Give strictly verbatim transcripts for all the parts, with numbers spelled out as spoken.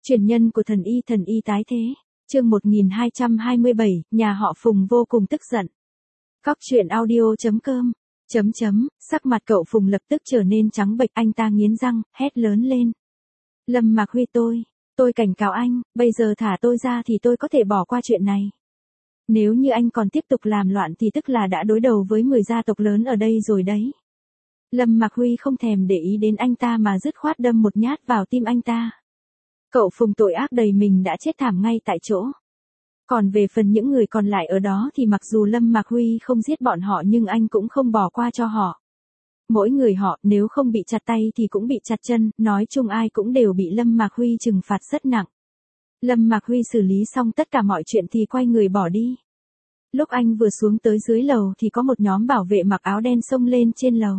Truyền nhân của thần y thần y tái thế. Chương một nghìn hai trăm hai mươi bảy, nhà họ Phùng vô cùng tức giận. Cóc truyện audio chấm com. Chấm chấm, sắc mặt cậu Phùng lập tức trở nên trắng bệch, anh ta nghiến răng, hét lớn lên. Lâm Mạc Huy tôi, tôi cảnh cáo anh, bây giờ thả tôi ra thì tôi có thể bỏ qua chuyện này. Nếu như anh còn tiếp tục làm loạn thì tức là đã đối đầu với mười gia tộc lớn ở đây rồi đấy. Lâm Mạc Huy không thèm để ý đến anh ta mà dứt khoát đâm một nhát vào tim anh ta. Cậu Phùng tội ác đầy mình đã chết thảm ngay tại chỗ. Còn về phần những người còn lại ở đó thì mặc dù Lâm Mạc Huy không giết bọn họ nhưng anh cũng không bỏ qua cho họ. Mỗi người họ nếu không bị chặt tay thì cũng bị chặt chân, nói chung ai cũng đều bị Lâm Mạc Huy trừng phạt rất nặng. Lâm Mạc Huy xử lý xong tất cả mọi chuyện thì quay người bỏ đi. Lúc anh vừa xuống tới dưới lầu thì có một nhóm bảo vệ mặc áo đen xông lên trên lầu.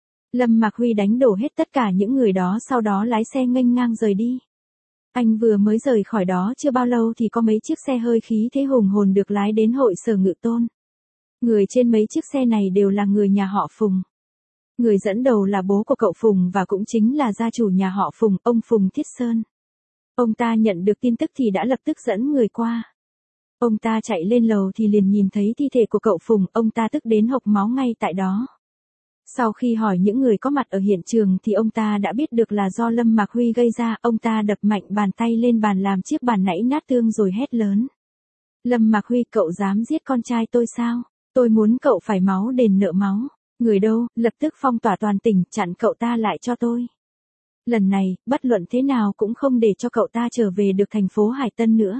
Lâm Mạc Huy đánh đổ hết tất cả những người đó, sau đó lái xe nghênh ngang rời đi. Anh vừa mới rời khỏi đó chưa bao lâu thì có mấy chiếc xe hơi khí thế hùng hồn được lái đến hội sở Ngự Tôn. Người trên mấy chiếc xe này đều là người nhà họ Phùng. Người dẫn đầu là bố của cậu Phùng và cũng chính là gia chủ nhà họ Phùng, ông Phùng Thiết Sơn. Ông ta nhận được tin tức thì đã lập tức dẫn người qua. Ông ta chạy lên lầu thì liền nhìn thấy thi thể của cậu Phùng, ông ta tức đến hộc máu ngay tại đó. Sau khi hỏi những người có mặt ở hiện trường thì ông ta đã biết được là do Lâm Mạc Huy gây ra, ông ta đập mạnh bàn tay lên bàn làm chiếc bàn nãy nát tương rồi hét lớn. Lâm Mạc Huy, cậu dám giết con trai tôi sao? Tôi muốn cậu phải máu đền nợ máu. Người đâu, lập tức phong tỏa toàn tỉnh, chặn cậu ta lại cho tôi. Lần này, bất luận thế nào cũng không để cho cậu ta trở về được thành phố Hải Tân nữa.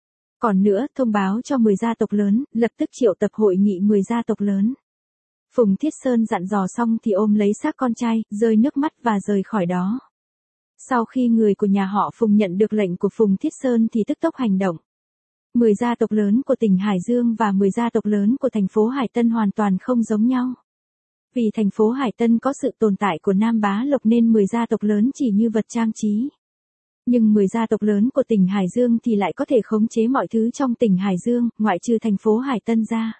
Còn nữa, thông báo cho mười gia tộc lớn, lập tức triệu tập hội nghị mười gia tộc lớn. Phùng Thiết Sơn dặn dò xong thì ôm lấy xác con trai, rơi nước mắt và rời khỏi đó. Sau khi người của nhà họ Phùng nhận được lệnh của Phùng Thiết Sơn thì tức tốc hành động. mười gia tộc lớn của tỉnh Hải Dương và mười gia tộc lớn của thành phố Hải Tân hoàn toàn không giống nhau. Vì thành phố Hải Tân có sự tồn tại của Nam Bá Lộc nên mười gia tộc lớn chỉ như vật trang trí. Nhưng mười gia tộc lớn của tỉnh Hải Dương thì lại có thể khống chế mọi thứ trong tỉnh Hải Dương, ngoại trừ thành phố Hải Tân ra.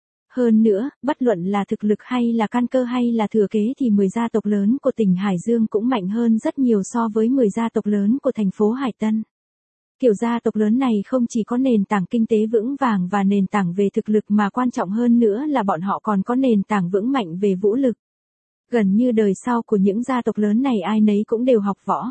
Hơn nữa, bất luận là thực lực hay là căn cơ hay là thừa kế thì mười gia tộc lớn của tỉnh Hải Dương cũng mạnh hơn rất nhiều so với mười gia tộc lớn của thành phố Hải Tân. Kiểu gia tộc lớn này không chỉ có nền tảng kinh tế vững vàng và nền tảng về thực lực mà quan trọng hơn nữa là bọn họ còn có nền tảng vững mạnh về vũ lực. Gần như đời sau của những gia tộc lớn này ai nấy cũng đều học võ.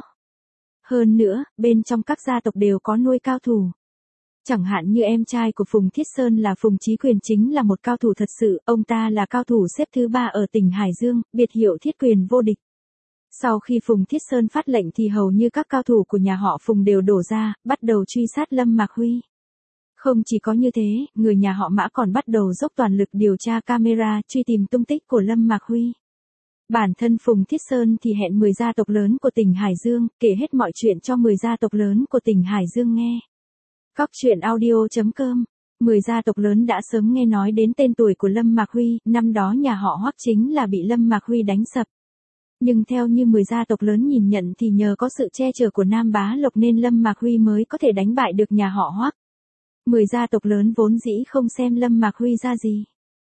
Hơn nữa, bên trong các gia tộc đều có nuôi cao thủ. Chẳng hạn như em trai của Phùng Thiết Sơn là Phùng Chí Quyền chính là một cao thủ thật sự, ông ta là cao thủ xếp thứ ba ở tỉnh Hải Dương, biệt hiệu Thiết Quyền vô địch. Sau khi Phùng Thiết Sơn phát lệnh thì hầu như các cao thủ của nhà họ Phùng đều đổ ra, bắt đầu truy sát Lâm Mạc Huy. Không chỉ có như thế, người nhà họ Mã còn bắt đầu dốc toàn lực điều tra camera, truy tìm tung tích của Lâm Mạc Huy. Bản thân Phùng Thiết Sơn thì hẹn mười gia tộc lớn của tỉnh Hải Dương, kể hết mọi chuyện cho mười gia tộc lớn của tỉnh Hải Dương nghe. Cóc truyện audio chấm com. mười gia tộc lớn đã sớm nghe nói đến tên tuổi của Lâm Mạc Huy, năm đó nhà họ Hoắc chính là bị Lâm Mạc Huy đánh sập. Nhưng theo như mười gia tộc lớn nhìn nhận thì nhờ có sự che chở của Nam Bá Lộc nên Lâm Mạc Huy mới có thể đánh bại được nhà họ Hoắc. mười gia tộc lớn vốn dĩ không xem Lâm Mạc Huy ra gì.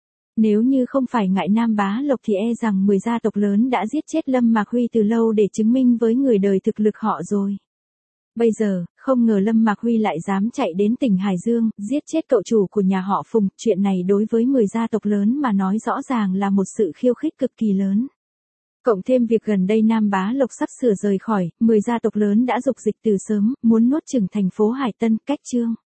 Nếu như không phải ngại Nam Bá Lộc thì e rằng mười gia tộc lớn đã giết chết Lâm Mạc Huy từ lâu để chứng minh với người đời thực lực họ rồi. Bây giờ, không ngờ Lâm Mạc Huy lại dám chạy đến tỉnh Hải Dương, giết chết cậu chủ của nhà họ Phùng, chuyện này đối với mười gia tộc lớn mà nói rõ ràng là một sự khiêu khích cực kỳ lớn. Cộng thêm việc gần đây Nam Bá Lộc sắp sửa rời khỏi, mười gia tộc lớn đã dục dịch từ sớm, muốn nuốt chửng thành phố Hải Tân, cách chương.